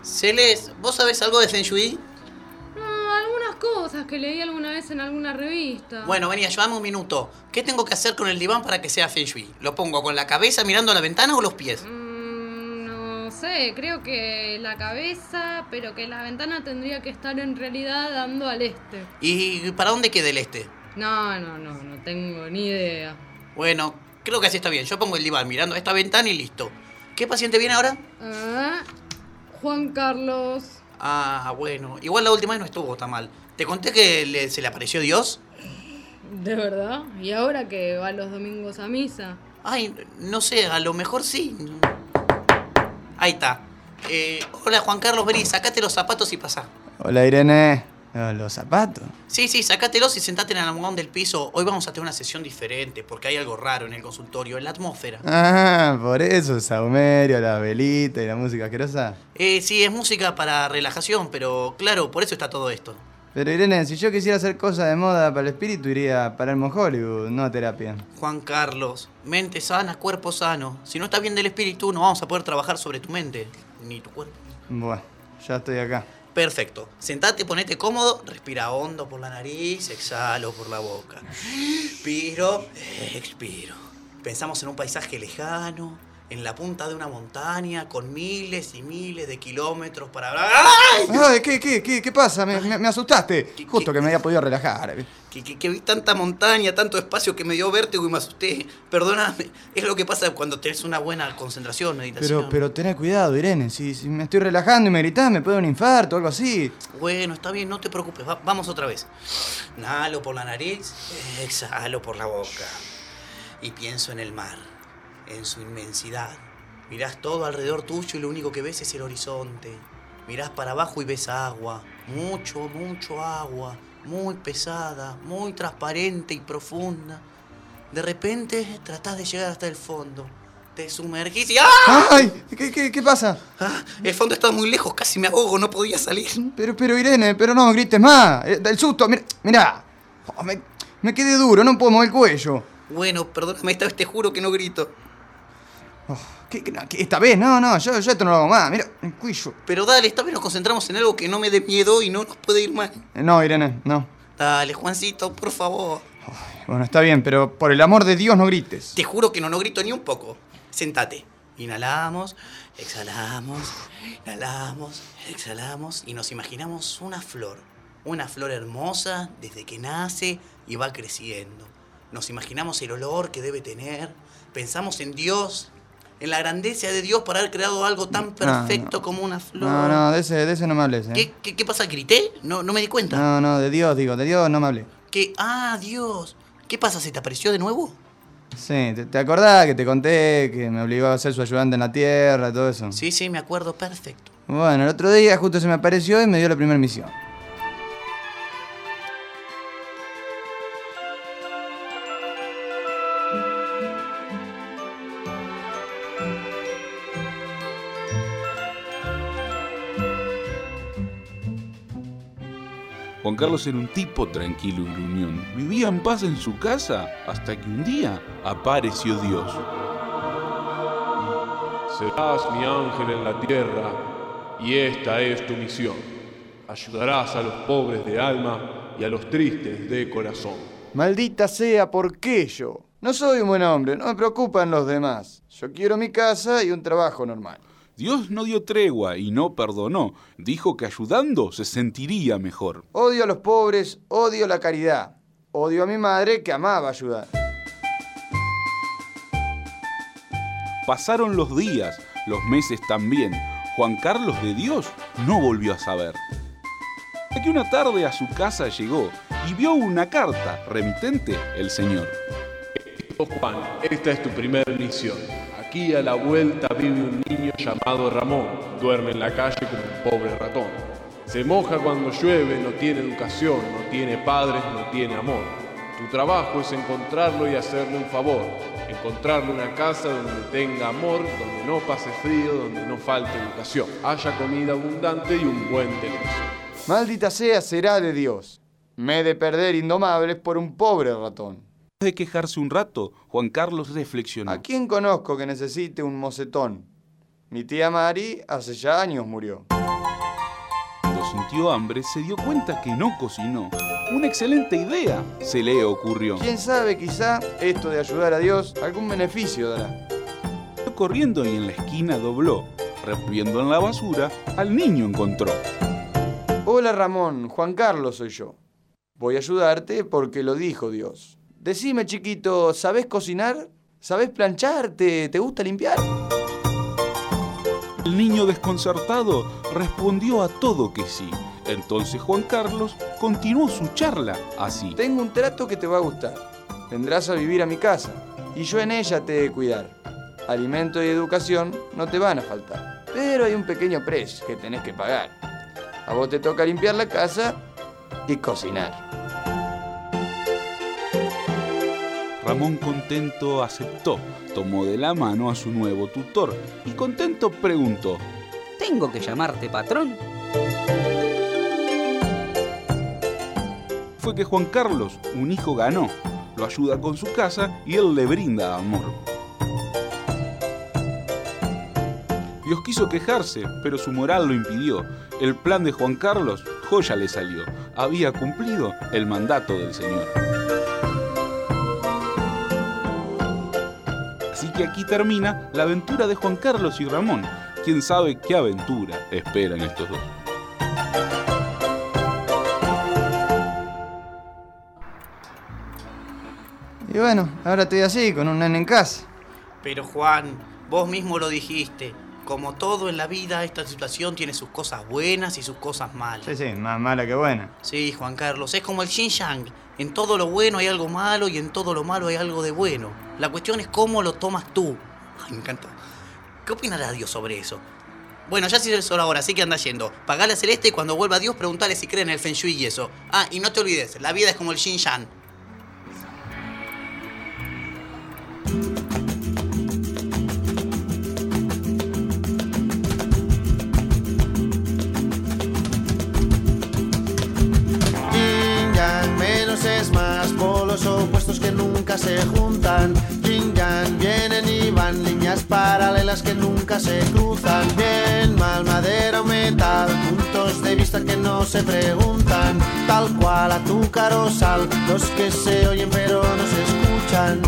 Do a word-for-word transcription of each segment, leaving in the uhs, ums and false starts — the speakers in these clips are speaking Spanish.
Celes, ¿vos sabés algo de Feng Shui? No, algunas cosas que leí alguna vez en alguna revista. Bueno, vení, ayúdame un minuto. ¿Qué tengo que hacer con el diván para que sea Feng Shui? ¿Lo pongo con la cabeza mirando a la ventana o los pies? Mm, no sé, creo que la cabeza, pero que la ventana tendría que estar en realidad dando al este. ¿Y para dónde queda el este? No, no, no, no tengo ni idea. Bueno, creo que así está bien. Yo pongo el diván mirando a esta ventana y listo. ¿Qué paciente viene ahora? Ah, Juan Carlos. Ah, bueno. Igual la última vez no estuvo tan mal. ¿Te conté que le- se le apareció Dios? ¿De verdad? ¿Y ahora que va los domingos a misa? Ay, no sé, a lo mejor sí. Ahí está. Eh, hola, Juan Carlos, vení, sacate los zapatos y pasá. Hola, Irene. No, ¿los zapatos? Sí, sí, sacátelos y sentate en el almohadón del piso. Hoy vamos a tener una sesión diferente porque hay algo raro en el consultorio, en la atmósfera. Ah, por eso, saumerio, la velita y la música asquerosa. Eh, sí, es música para relajación, pero claro, por eso está todo esto. Pero Irene, si yo quisiera hacer cosas de moda para el espíritu, iría a Palermo Hollywood, no a terapia. Juan Carlos, mente sana, cuerpo sano. Si no estás bien del espíritu, no vamos a poder trabajar sobre tu mente, ni tu cuerpo. Bueno, ya estoy acá. Perfecto. Sentate, ponete cómodo, respira hondo por la nariz, exhalo por la boca. Inspiro, expiro. Pensamos en un paisaje lejano, en la punta de una montaña, con miles y miles de kilómetros para... ¡Ay! Ay, ¿qué, qué, qué, qué pasa? Me, me, me asustaste. ¿Qué- Justo qué? que me había podido relajar. Que, que, que vi tanta montaña, tanto espacio que me dio vértigo y me asusté. Perdóname, es lo que pasa cuando tenés una buena concentración, meditación. Pero, pero tené cuidado, Irene. Si, si me estoy relajando y me gritás, me puede dar un infarto o algo así. Bueno, está bien, no te preocupes. Va- vamos otra vez. Inhalo por la nariz, exhalo por la boca. Y pienso en el mar, en su inmensidad. Mirás todo alrededor tuyo y lo único que ves es el horizonte. Mirás para abajo y ves agua. Mucho, mucho agua. Muy pesada, muy transparente y profunda. De repente tratás de llegar hasta el fondo. Te sumergís y ¡ah! ¡Ay! ¿Qué, qué, qué pasa? Ah, el fondo estaba muy lejos, casi me ahogo, no podía salir. Pero, pero Irene, pero no grites más. Eh, Del susto, mira. Mirá. Oh, me, me quedé duro, no puedo mover el cuello. Bueno, perdóname, esta vez te juro que no grito. Oh, ¿qué, qué- qué- esta vez, no, no, yo, yo esto no lo hago más. Mira, el cuello. Pero dale, esta vez nos concentramos en algo que no me dé miedo y no nos puede ir mal. Eh, No, Irene, no. Dale, Juancito, por favor. Ay, bueno, está bien, pero por el amor de Dios no grites. Te juro que no, no grito ni un poco. Sentate. Inhalamos, exhalamos, inhalamos, exhalamos y nos imaginamos una flor. Una flor hermosa desde que nace y va creciendo. Nos imaginamos el olor que debe tener. Pensamos en Dios, en la grandeza de Dios para haber creado algo tan perfecto no. como una flor. No, no, de ese, de ese no me hables, ¿eh? ¿Qué, qué, qué pasa? ¿Grité? No, no me di cuenta. No, no, de Dios, digo, de Dios no me hables. ¿Qué? Ah, Dios. ¿Qué pasa? ¿Se te apareció de nuevo? Sí, ¿te, te acordás que te conté que me obligó a ser su ayudante en la tierra, todo eso? Sí, sí, me acuerdo perfecto. Bueno, el otro día justo se me apareció y me dio la primera misión. Juan Carlos era un tipo tranquilo y gruñón. Vivía en paz en su casa hasta que un día apareció Dios. Serás mi ángel en la tierra, y esta es tu misión. Ayudarás a los pobres de alma y a los tristes de corazón. Maldita sea, ¿por qué yo? No soy un buen hombre, no me preocupan los demás. Yo quiero mi casa y un trabajo normal. Dios no dio tregua y no perdonó. Dijo que ayudando se sentiría mejor. Odio a los pobres, odio la caridad. Odio a mi madre que amaba ayudar. Pasaron los días, los meses también. Juan Carlos de Dios no volvió a saber. Hasta que una tarde a su casa llegó y vio una carta, remitente el Señor. Juan, esta es tu primera misión. Aquí a la vuelta vive un niño llamado Ramón. Duerme en la calle como un pobre ratón. Se moja cuando llueve, no tiene educación, no tiene padres, no tiene amor. Tu trabajo es encontrarlo y hacerle un favor. Encontrarle una casa donde tenga amor, donde no pase frío, donde no falte educación. Haya comida abundante y un buen televisor. Maldita sea, será de Dios. Me he de perder indomables por un pobre ratón. Después de quejarse un rato, Juan Carlos reflexionó. ¿A quién conozco que necesite un mocetón? Mi tía Mari hace ya años murió. Cuando sintió hambre, se dio cuenta que no cocinó. Una excelente idea se le ocurrió. ¿Quién sabe, quizá esto de ayudar a Dios algún beneficio dará? Fue corriendo y en la esquina dobló. Rompiendo en la basura, al niño encontró. Hola Ramón, Juan Carlos soy yo. Voy a ayudarte porque lo dijo Dios. Decime, chiquito, ¿sabés cocinar? ¿Sabés planchar? ¿Te, te gusta limpiar? El niño desconcertado respondió a todo que sí. Entonces Juan Carlos continuó su charla así. Tengo un trato que te va a gustar. Vendrás a vivir a mi casa y yo en ella te he de cuidar. Alimento y educación no te van a faltar. Pero hay un pequeño precio que tenés que pagar. A vos te toca limpiar la casa y cocinar. Ramón contento aceptó, tomó de la mano a su nuevo tutor y contento preguntó: ¿tengo que llamarte patrón? Fue que Juan Carlos, un hijo, ganó, lo ayuda con su casa y él le brinda amor. Dios quiso quejarse, pero su moral lo impidió. El plan de Juan Carlos, joya le salió. Había cumplido el mandato del Señor. Así que aquí termina la aventura de Juan Carlos y Ramón. Quién sabe qué aventura esperan estos dos. Y bueno, ahora estoy así, con un nene en casa. Pero Juan, vos mismo lo dijiste. Como todo en la vida, esta situación tiene sus cosas buenas y sus cosas malas. Sí, sí, más mala que buena. Sí, Juan Carlos, es como el yin yang. En todo lo bueno hay algo malo y en todo lo malo hay algo de bueno. La cuestión es cómo lo tomas tú. Ay, me encantó. ¿Qué opinará Dios sobre eso? Bueno, ya se hizo eso ahora, así que anda yendo. Pagale a Celeste y cuando vuelva Dios, preguntale si cree en el Feng Shui y eso. Ah, y no te olvides, la vida es como el yin yang. Es más, polos opuestos que nunca se juntan. Yin yang, vienen y van, líneas paralelas que nunca se cruzan. Bien, mal, madera o metal, puntos de vista que no se preguntan. Tal cual, azúcar o sal, los que se oyen pero no se escuchan.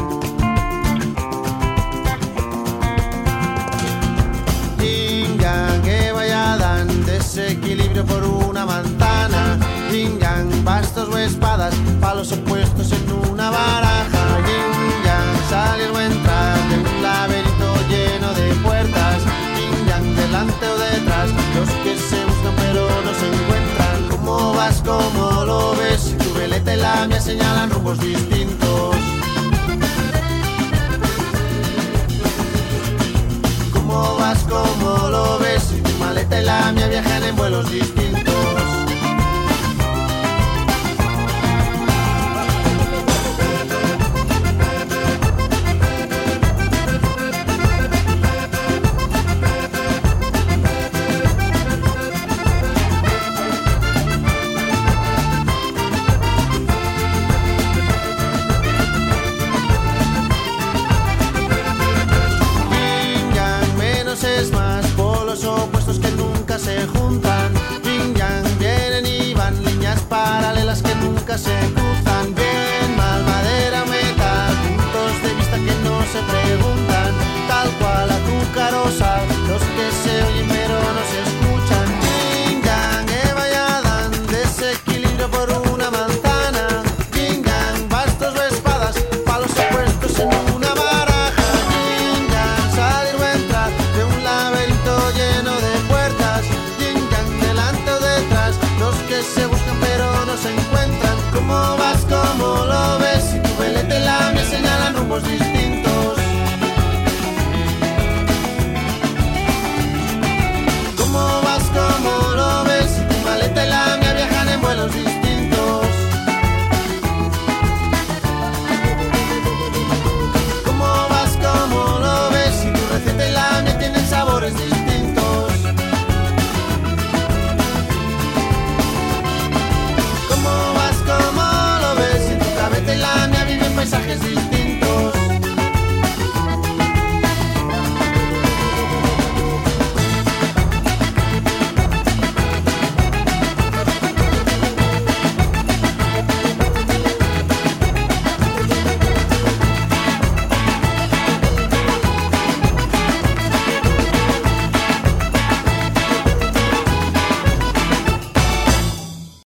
Yin yang, Eva y Adán, desequilibrio por una manzana. Yin yang, bastos o espadas, palos opuestos en una baraja. Yin yang, salir o entrar de un laberinto lleno de puertas. Yin yang, delante o detrás, los que se buscan pero no se encuentran. ¿Cómo vas? ¿Cómo lo ves? Tu veleta y la mía señalan rumbos distintos. ¿Cómo vas? ¿Cómo lo ves? Tu maleta y la mía viajan en vuelos distintos. Es más, polos opuestos que nunca se juntan. Yin yang, vienen y van, líneas paralelas que nunca se cruzan. Bien, mal, madera, metal, puntos de vista que no se preguntan. Tal cual, azúcar o sal, los que se oyen pero no se escuchan. Yin yang, Eva y Adán, desequilibrio por una manzana. Yin yang, bastos o espadas, palos opuestos en una baraja. Yin yang, salir o entrar de un laberinto lleno de puertas. Yin yang, delante o detrás, los que se buscan pero no se encuentran. ¿Cómo vas? ¿Cómo lo ves? Si tu veleta y la mía señalan rumbos distintos.